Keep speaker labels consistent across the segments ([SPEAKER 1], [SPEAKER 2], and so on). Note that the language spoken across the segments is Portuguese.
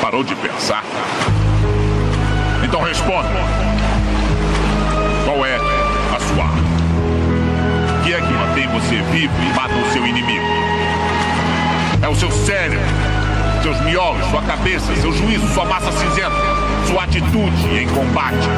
[SPEAKER 1] Parou de pensar? Então responda. Qual é a sua arma? O que é que mantém você vivo e mata o seu inimigo? É o seu cérebro, seus miolos, sua cabeça, seu juízo, sua massa cinzenta, sua atitude em combate,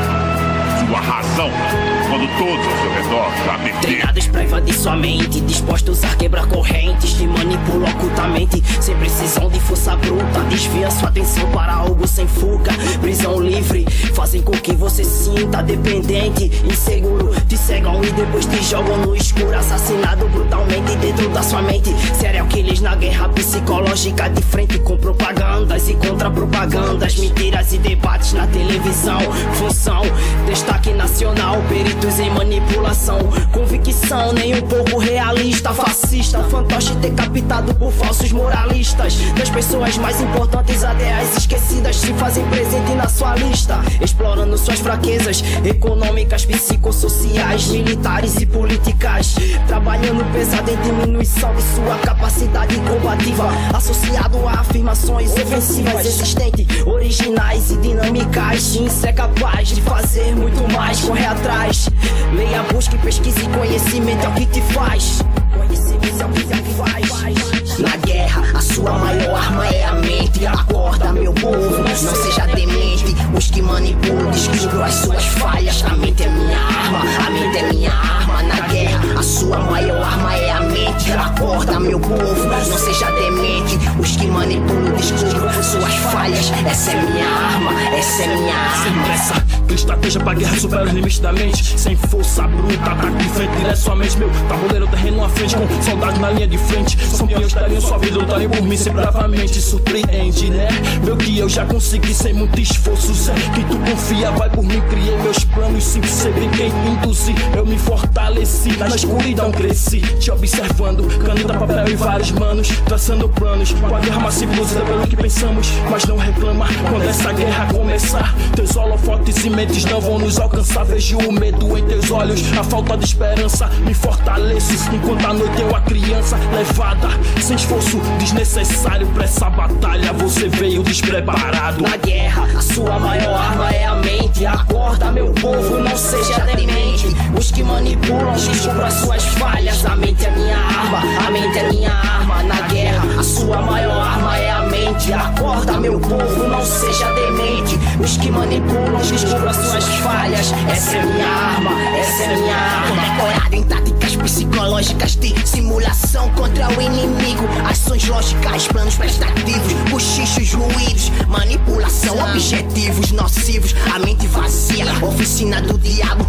[SPEAKER 1] sua razão, quando todos ao seu redor já perderam.
[SPEAKER 2] Treinados pra invadir sua mente, dispostos a quebrar correntes, te manipulam ocultamente, sem precisão de força bruta. Desvia sua atenção para algo sem fuga. Prisão livre, fazem com que você sinta dependente, inseguro, te cegam e depois te jogam no escuro. Assassinado brutalmente dentro da sua mente. Serial killers na guerra psicológica, de frente com propagandas e contra-propagandas, mentiras e debates na televisão. Função, destaque nacional, peritos em manipulação, convicção nem um pouco realista. Fascista, fantoche decapitado por falsos moralistas. Das pessoas mais importantes até as esquecidas se fazem presente na sua lista, explorando suas fraquezas econômicas, psicossociais, militares e políticas, trabalhando pesado em diminuição de sua capacidade combativa, associado a afirmações ofensivas existentes, originais e dinâmicas. Isso é capaz de fazer muito mais, corre atrás. Leia, busque, pesquise, conhecimento é o que te faz. Conhecimento é o que te faz. Na guerra, a sua maior arma é a mente. Acorda, meu povo, não seja demente. Os que manipulam, descubram as suas falhas. A mente é minha arma, a mente é minha arma. Na guerra, a sua maior arma é a mente. Acorda, meu povo, não seja demente. Os que manipulam, descubram suas falhas. Essa é minha arma, essa é minha arma.
[SPEAKER 3] Estratégia pra guerra supera os limites da mente. Sem força bruta, ataque de frente direto sua mente. Meu tabuleiro, terreno à frente, com soldados na linha de frente. São peões que dariam sua vida, lutarem por mim sempre bravamente. Surpreende, né? Meu que eu já consegui sem muito esforço. Zé, que tu confia, vai por mim. Criei meus planos, sim, você brinquei, induzi. Eu me fortaleci, na escuridão cresci. Te observando, caneta, papel e vários manos, traçando planos. Com a guerra massiva, iludida pelo que pensamos. Mas não reclama quando essa guerra começar. Teus holofotes e mentes não vão nos alcançar. Vejo o medo em teus olhos, a falta de esperança. Me fortaleço enquanto a noite eu a criança levada sem esforço desnecessário pra essa batalha. Você veio despreparado.
[SPEAKER 2] Na guerra, a sua maior arma é a mente. Acorda, meu povo, não seja demente. Os que manipulam, descubram as suas falhas. A mente é minha arma, a mente é minha arma. Na guerra, a sua maior arma é a mente. Acorda, meu povo, não seja demente. Os que manipulam, descubram as suas falhas. Essa é minha arma, essa é minha arma. Decorada em táticas psicológicas de simulação contra o inimigo. Ações lógicas, planos prestativos, cochichos, ruídos, manipulação, objetivos nocivos. A mente vazia, oficina do diabo.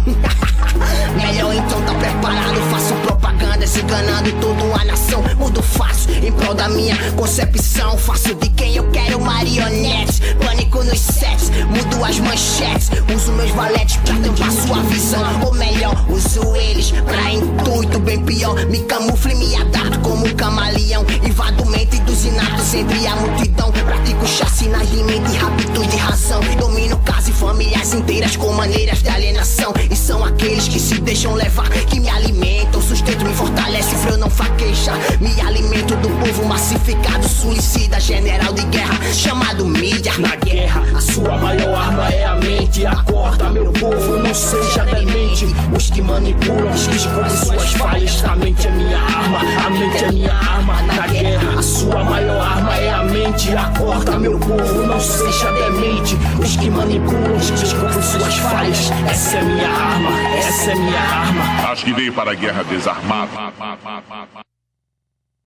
[SPEAKER 2] Melhor então tá preparado. Faço propagandas enganando toda a nação. Mudo fácil em prol da minha concepção. Faço de quem eu quero marionetes. Pânico nos sets, mudo as manchetes. Uso meus valetes pra tampar sua visão. Ou melhor, uso eles pra intuito bem pior. Me camuflo e me adapto como um camaleão. Invado mente dos inatos entre a multidão. Pratico chacinas de mente, raptos de razão. Domino casas e famílias inteiras com maneiras de alienação. E são aqueles que se deixam levar, que me alimentam, sustento, me fortalece, frio não fraqueja. Me alimento do povo massificado, suicida, general de guerra, chamado mídia.
[SPEAKER 3] Na guerra, a sua maior arma é a mente. Acorda, meu povo, não seja demente. Os que manipulam, descobrem suas falhas. A mente é minha arma, a mente é minha arma. Na guerra, a sua maior arma é a mente. Acorda, meu povo, não seja demente. Os que manipulam, descobrem suas falhas. Essa é minha arma, essa é minha arma.
[SPEAKER 1] Acho que veio para a guerra desarmado.